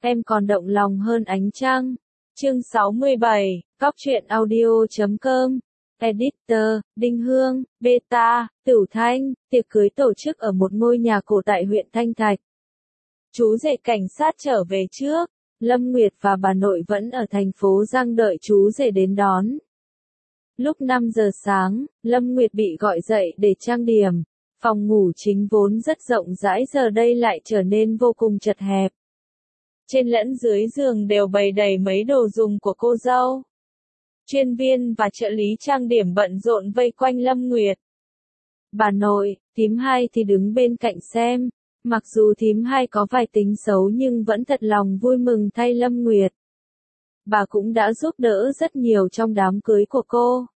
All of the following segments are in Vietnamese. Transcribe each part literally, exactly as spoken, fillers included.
Em còn động lòng hơn ánh trăng. Chương sáu mươi bảy, Cóc truyện audio chấm com. Editor, Đinh Hương, Beta, Tửu Thanh, tiệc cưới tổ chức ở một ngôi nhà cổ tại huyện Thanh Thạch. Chú rể cảnh sát trở về trước, Lâm Nguyệt và bà nội vẫn ở thành phố Giang đợi chú rể đến đón. Lúc năm giờ sáng, Lâm Nguyệt bị gọi dậy để trang điểm, phòng ngủ chính vốn rất rộng rãi giờ đây lại trở nên vô cùng chật hẹp. Trên lẫn dưới giường đều bày đầy mấy đồ dùng của cô dâu. Chuyên viên và trợ lý trang điểm bận rộn vây quanh Lâm Nguyệt. Bà nội, thím hai thì đứng bên cạnh xem, mặc dù thím hai có vài tính xấu nhưng vẫn thật lòng vui mừng thay Lâm Nguyệt. Bà cũng đã giúp đỡ rất nhiều trong đám cưới của cô.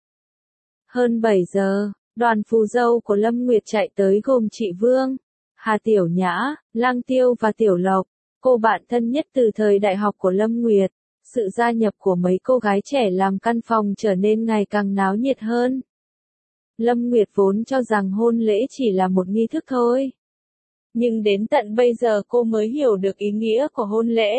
Hơn bảy giờ, đoàn phù dâu của Lâm Nguyệt chạy tới gồm chị Vương, Hà Tiểu Nhã, Lang Tiêu và Tiểu Lộc, cô bạn thân nhất từ thời đại học của Lâm Nguyệt. Sự gia nhập của mấy cô gái trẻ làm căn phòng trở nên ngày càng náo nhiệt hơn. Lâm Nguyệt vốn cho rằng hôn lễ chỉ là một nghi thức thôi. Nhưng đến tận bây giờ cô mới hiểu được ý nghĩa của hôn lễ.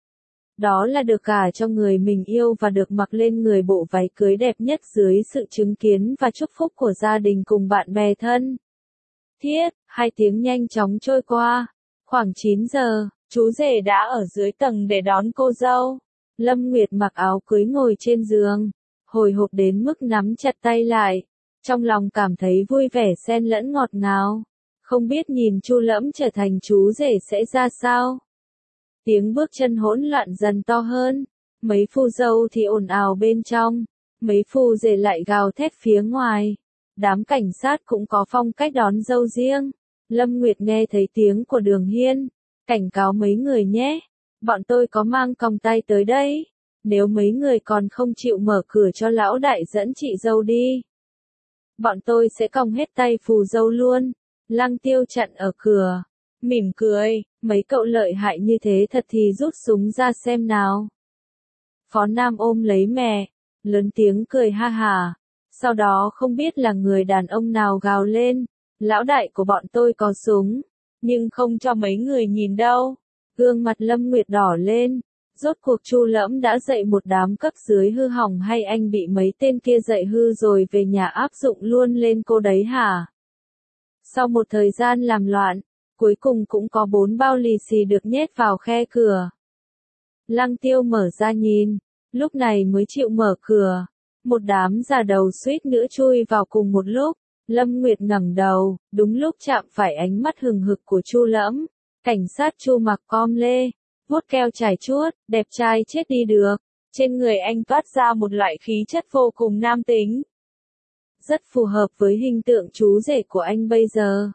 Đó là được gả cho người mình yêu và được mặc lên người bộ váy cưới đẹp nhất dưới sự chứng kiến và chúc phúc của gia đình cùng bạn bè thân. Thiết, hai tiếng nhanh chóng trôi qua. Khoảng chín giờ, chú rể đã ở dưới tầng để đón cô dâu. Lâm Nguyệt mặc áo cưới ngồi trên giường, hồi hộp đến mức nắm chặt tay lại, trong lòng cảm thấy vui vẻ xen lẫn ngọt ngào, không biết nhìn Chu Lẫm trở thành chú rể sẽ ra sao. Tiếng bước chân hỗn loạn dần to hơn, mấy phu dâu thì ồn ào bên trong, mấy phu rể lại gào thét phía ngoài. Đám cảnh sát cũng có phong cách đón dâu riêng. Lâm Nguyệt nghe thấy tiếng của Đường Hiên, cảnh cáo mấy người nhé. Bọn tôi có mang còng tay tới đây, nếu mấy người còn không chịu mở cửa cho lão đại dẫn chị dâu đi, bọn tôi sẽ còng hết tay phù dâu luôn. Lang Tiêu chặn ở cửa, mỉm cười, mấy cậu lợi hại như thế thật thì rút súng ra xem nào. Phó Nam ôm lấy mẹ, lớn tiếng cười ha hả, sau đó không biết là người đàn ông nào gào lên, lão đại của bọn tôi có súng, nhưng không cho mấy người nhìn đâu. Gương mặt Lâm Nguyệt đỏ lên, rốt cuộc Chu Lẫm đã dạy một đám cấp dưới hư hỏng hay anh bị mấy tên kia dạy hư rồi về nhà áp dụng luôn lên cô đấy hả? Sau một thời gian làm loạn, cuối cùng cũng có bốn bao lì xì được nhét vào khe cửa. Lang Tiêu mở ra nhìn, lúc này mới chịu mở cửa. Một đám già đầu suýt nữa chui vào cùng một lúc. Lâm Nguyệt ngẩng đầu, đúng lúc chạm phải ánh mắt hừng hực của Chu Lẫm. Cảnh sát Chu mặc com lê, vuốt keo chải chuốt, đẹp trai chết đi được. Trên người anh toát ra một loại khí chất vô cùng nam tính. Rất phù hợp với hình tượng chú rể của anh bây giờ.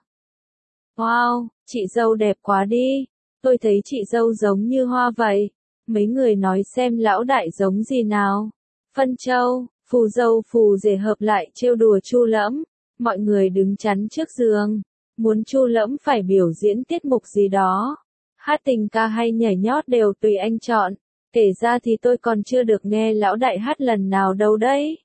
Wow, chị dâu đẹp quá đi. Tôi thấy chị dâu giống như hoa vậy. Mấy người nói xem lão đại giống gì nào. Phân Châu, phù dâu phù rể hợp lại trêu đùa Chu Lẫm. Mọi người đứng chắn trước giường. Muốn Chu Lẫm phải biểu diễn tiết mục gì đó. Hát tình ca hay nhảy nhót đều tùy anh chọn. Kể ra thì tôi còn chưa được nghe lão đại hát lần nào đâu đấy.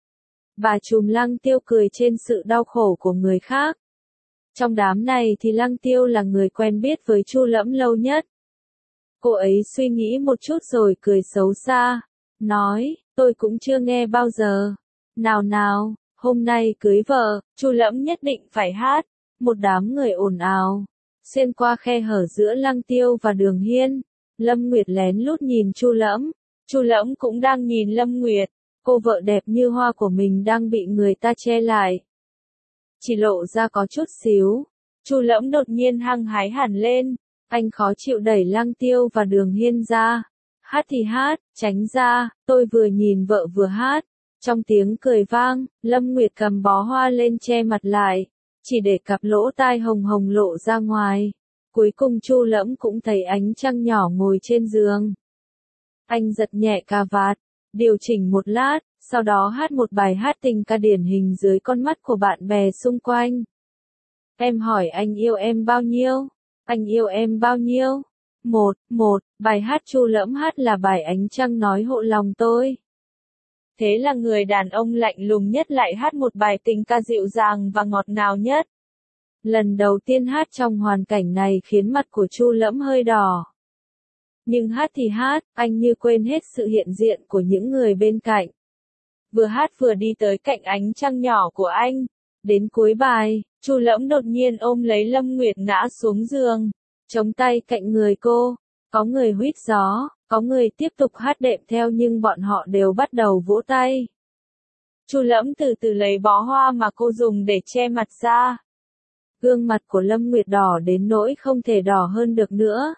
Bà trùm Lang Tiêu cười trên sự đau khổ của người khác. Trong đám này thì Lang Tiêu là người quen biết với Chu Lẫm lâu nhất. Cô ấy suy nghĩ một chút rồi cười xấu xa. Nói, tôi cũng chưa nghe bao giờ. Nào nào, hôm nay cưới vợ, Chu Lẫm nhất định phải hát. Một đám người ồn ào, xuyên qua khe hở giữa Lang Tiêu và Đường Hiên. Lâm Nguyệt lén lút nhìn Chu Lẫm, Chu Lẫm cũng đang nhìn Lâm Nguyệt. Cô vợ đẹp như hoa của mình đang bị người ta che lại, chỉ lộ ra có chút xíu. Chu Lẫm đột nhiên hăng hái hẳn lên, anh khó chịu đẩy Lang Tiêu và Đường Hiên ra. Hát thì hát, tránh ra, tôi vừa nhìn vợ vừa hát. Trong tiếng cười vang, Lâm Nguyệt cầm bó hoa lên che mặt lại, chỉ để cặp lỗ tai hồng hồng lộ ra ngoài. Cuối cùng Chu Lẫm cũng thấy ánh trăng nhỏ ngồi trên giường. Anh giật nhẹ cà vạt, điều chỉnh một lát, sau đó hát một bài hát tình ca điển hình dưới con mắt của bạn bè xung quanh. Em hỏi anh yêu em bao nhiêu? Anh yêu em bao nhiêu? Một, một, bài hát Chu Lẫm hát là bài Ánh Trăng Nói Hộ Lòng Tôi. Thế là người đàn ông lạnh lùng nhất lại hát một bài tình ca dịu dàng và ngọt ngào nhất. Lần đầu tiên hát trong hoàn cảnh này khiến mặt của Chu Lẫm hơi đỏ. Nhưng hát thì hát, anh như quên hết sự hiện diện của những người bên cạnh. Vừa hát vừa đi tới cạnh ánh trăng nhỏ của anh. Đến cuối bài, Chu Lẫm đột nhiên ôm lấy Lâm Nguyệt ngã xuống giường, chống tay cạnh người cô. Có người huýt gió, có người tiếp tục hát đệm theo nhưng bọn họ đều bắt đầu vỗ tay. Chu Lẫm từ từ lấy bó hoa mà cô dùng để che mặt ra. Gương mặt của Lâm Nguyệt đỏ đến nỗi không thể đỏ hơn được nữa.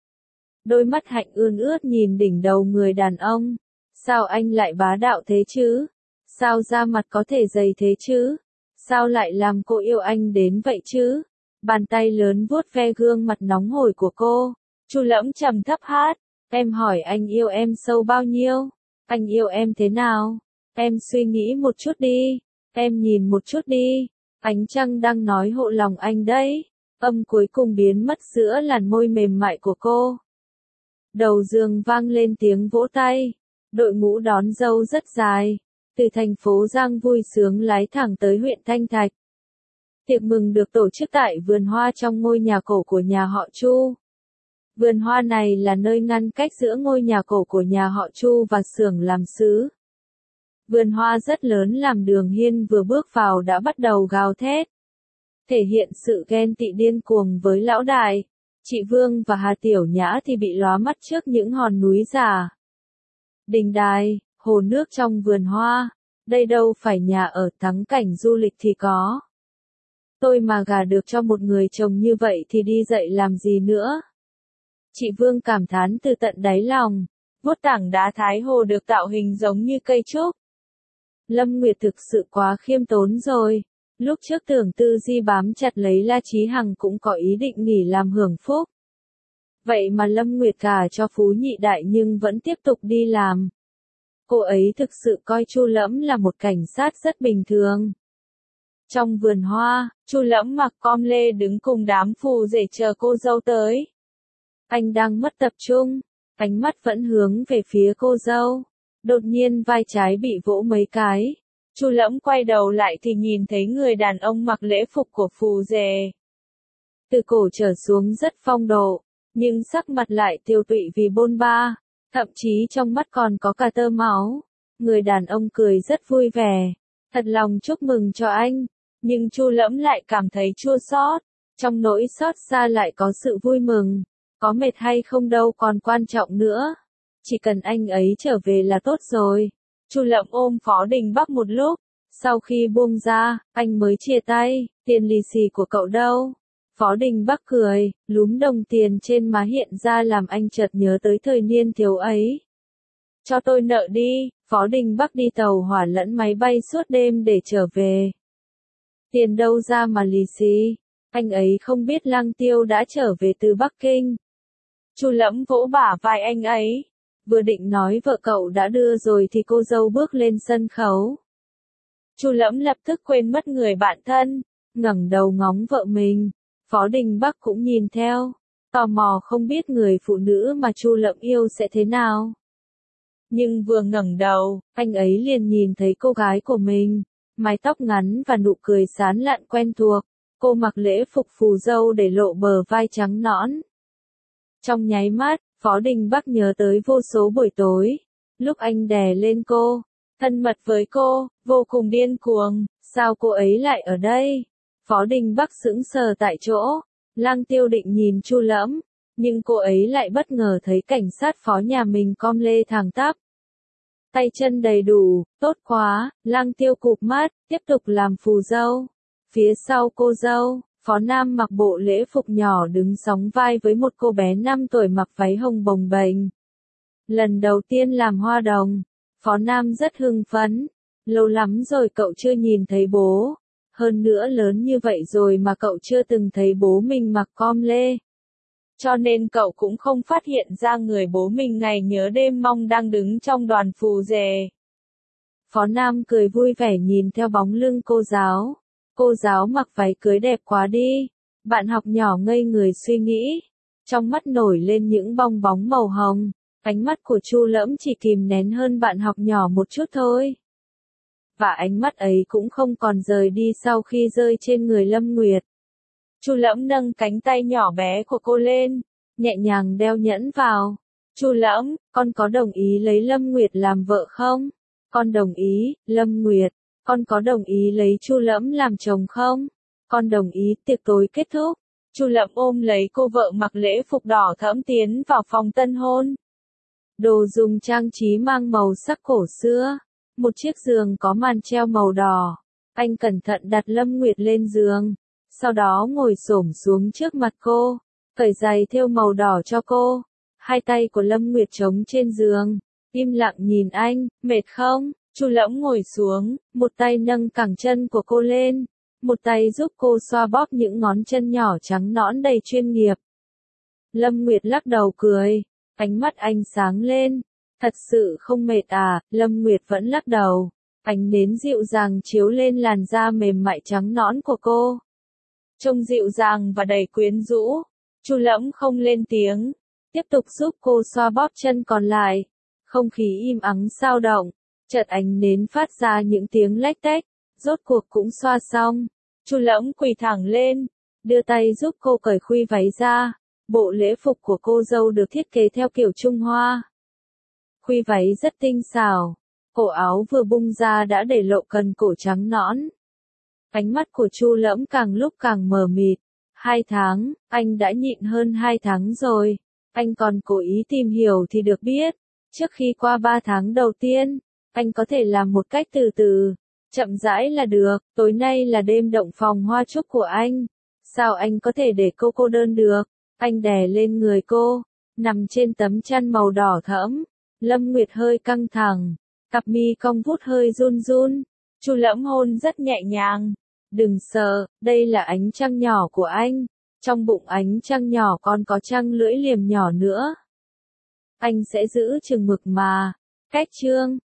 Đôi mắt hạnh ươn ướt nhìn đỉnh đầu người đàn ông. Sao anh lại bá đạo thế chứ? Sao da mặt có thể dày thế chứ? Sao lại làm cô yêu anh đến vậy chứ? Bàn tay lớn vuốt ve gương mặt nóng hổi của cô. Chu Lẫm trầm thấp hát. Em hỏi anh yêu em sâu bao nhiêu? Anh yêu em thế nào? Em suy nghĩ một chút đi. Em nhìn một chút đi. Ánh trăng đang nói hộ lòng anh đấy. Âm cuối cùng biến mất giữa làn môi mềm mại của cô. Đầu giường vang lên tiếng vỗ tay. Đội ngũ đón dâu rất dài. Từ thành phố Giang vui sướng lái thẳng tới huyện Thanh Thạch. Tiệc mừng được tổ chức tại vườn hoa trong ngôi nhà cổ của nhà họ Chu. Vườn hoa này là nơi ngăn cách giữa ngôi nhà cổ của nhà họ Chu và xưởng làm sứ. Vườn hoa rất lớn làm Đường Hiên vừa bước vào đã bắt đầu gào thét. Thể hiện sự ghen tị điên cuồng với lão đại. Chị Vương và Hà Tiểu Nhã thì bị lóa mắt trước những hòn núi già. Đình đài, hồ nước trong vườn hoa. Đây đâu phải nhà ở thắng cảnh du lịch thì có. Tôi mà gả được cho một người chồng như vậy thì đi dậy làm gì nữa. Chị Vương cảm thán từ tận đáy lòng. Vuốt tảng đá Thái Hồ được tạo hình giống như cây trúc. Lâm Nguyệt thực sự quá khiêm tốn rồi. Lúc trước Tưởng Tư Di bám chặt lấy La Chí Hằng cũng có ý định nghỉ làm hưởng phúc. Vậy mà Lâm Nguyệt gả cho Phú Nhị Đại nhưng vẫn tiếp tục đi làm. Cô ấy thực sự coi Chu Lẫm là một cảnh sát rất bình thường. Trong vườn hoa, Chu Lẫm mặc com lê đứng cùng đám phù rể chờ cô dâu tới. Anh đang mất tập trung, ánh mắt vẫn hướng về phía cô dâu. Đột nhiên vai trái bị vỗ mấy cái. Chu Lẫm quay đầu lại thì nhìn thấy người đàn ông mặc lễ phục của phù rể. Từ cổ trở xuống rất phong độ, nhưng sắc mặt lại tiêu tụy vì bôn ba, thậm chí trong mắt còn có cả tơ máu. Người đàn ông cười rất vui vẻ, thật lòng chúc mừng cho anh, nhưng Chu Lẫm lại cảm thấy chua xót, trong nỗi xót xa lại có sự vui mừng, có mệt hay không đâu còn quan trọng nữa, chỉ cần anh ấy trở về là tốt rồi. Chu Lẫm ôm Phó Đình Bắc một lúc, sau khi buông ra, anh mới chia tay, tiền lì xì của cậu đâu? Phó Đình Bắc cười, lúm đồng tiền trên má hiện ra làm anh chợt nhớ tới thời niên thiếu ấy. Cho tôi nợ đi, Phó Đình Bắc đi tàu hỏa lẫn máy bay suốt đêm để trở về. Tiền đâu ra mà lì xì, anh ấy không biết Lăng Tiêu đã trở về từ Bắc Kinh. Chu Lẫm vỗ bả vai anh ấy. Vừa định nói vợ cậu đã đưa rồi thì cô dâu bước lên sân khấu. Chu Lẫm lập tức quên mất người bạn thân, ngẩng đầu ngóng vợ mình. Phó Đình Bắc cũng nhìn theo, tò mò không biết người phụ nữ mà Chu Lẫm yêu sẽ thế nào. Nhưng vừa ngẩng đầu, anh ấy liền nhìn thấy cô gái của mình, mái tóc ngắn và nụ cười sán lạn quen thuộc. Cô mặc lễ phục phù dâu để lộ bờ vai trắng nõn. Trong nháy mắt, Phó Đình Bắc nhớ tới vô số buổi tối, lúc anh đè lên cô, thân mật với cô, vô cùng điên cuồng, sao cô ấy lại ở đây? Phó Đình Bắc sững sờ tại chỗ, Lăng Tiêu định nhìn Chu Lẫm, nhưng cô ấy lại bất ngờ thấy cảnh sát phó nhà mình com lê thẳng tắp. Tay chân đầy đủ, tốt quá, Lăng Tiêu cụp mắt, tiếp tục làm phù dâu. Phía sau cô dâu, Phó Nam mặc bộ lễ phục nhỏ đứng sóng vai với một cô bé năm tuổi mặc váy hồng bồng bềnh. Lần đầu tiên làm hoa đồng, Phó Nam rất hưng phấn. Lâu lắm rồi cậu chưa nhìn thấy bố. Hơn nữa lớn như vậy rồi mà cậu chưa từng thấy bố mình mặc com lê. Cho nên cậu cũng không phát hiện ra người bố mình ngày nhớ đêm mong đang đứng trong đoàn phù rể. Phó Nam cười vui vẻ nhìn theo bóng lưng cô giáo. Cô giáo mặc váy cưới đẹp quá đi. Bạn học nhỏ ngây người suy nghĩ. Trong mắt nổi lên những bong bóng màu hồng. Ánh mắt của Chu Lẫm chỉ kìm nén hơn bạn học nhỏ một chút thôi. Và ánh mắt ấy cũng không còn rời đi sau khi rơi trên người Lâm Nguyệt. Chu Lẫm nâng cánh tay nhỏ bé của cô lên, nhẹ nhàng đeo nhẫn vào. Chu Lẫm, con có đồng ý lấy Lâm Nguyệt làm vợ không? Con đồng ý. Lâm Nguyệt, con có đồng ý lấy Chu Lẫm làm chồng không? Con đồng ý. Tiệc tối kết thúc. Chu Lẫm ôm lấy cô vợ mặc lễ phục đỏ thẫm tiến vào phòng tân hôn. Đồ dùng trang trí mang màu sắc cổ xưa. Một chiếc giường có màn treo màu đỏ. Anh cẩn thận đặt Lâm Nguyệt lên giường. Sau đó ngồi xổm xuống trước mặt cô. Cởi giày thêu màu đỏ cho cô. Hai tay của Lâm Nguyệt trống trên giường. Im lặng nhìn anh. Mệt không? Chu Lẫm ngồi xuống. Một tay nâng cẳng chân của cô lên. Một tay giúp cô xoa bóp những ngón chân nhỏ trắng nõn đầy chuyên nghiệp. Lâm Nguyệt lắc đầu cười. Ánh mắt anh sáng lên. Thật sự không mệt à? Lâm Nguyệt vẫn lắc đầu. Ánh nến dịu dàng chiếu lên làn da mềm mại trắng nõn của cô. Trông dịu dàng và đầy quyến rũ. Chu Lẫm không lên tiếng. Tiếp tục giúp cô xoa bóp chân còn lại. Không khí im ắng sao động. Chợt ánh nến phát ra những tiếng lách tách. Rốt cuộc cũng xoa xong. Chu Lẫm quỳ thẳng lên. Đưa tay giúp cô cởi khuy váy ra. Bộ lễ phục của cô dâu được thiết kế theo kiểu Trung Hoa. Khuy váy rất tinh xảo. Cổ áo vừa bung ra đã để lộ cần cổ trắng nõn. Ánh mắt của Chu Lẫm càng lúc càng mờ mịt. Hai tháng, anh đã nhịn hơn hai tháng rồi. Anh còn cố ý tìm hiểu thì được biết. Trước khi qua ba tháng đầu tiên, anh có thể làm một cách từ từ. Chậm rãi là được. Tối nay là đêm động phòng hoa chúc của anh. Sao anh có thể để cô cô đơn được? Anh đè lên người cô. Nằm trên tấm chăn màu đỏ thẫm. Lâm Nguyệt hơi căng thẳng. Cặp mi cong vút hơi run run. Chu Lẫm hôn rất nhẹ nhàng. Đừng sợ, đây là ánh trăng nhỏ của anh. Trong bụng ánh trăng nhỏ còn có trăng lưỡi liềm nhỏ nữa. Anh sẽ giữ chừng mực mà. Cách chương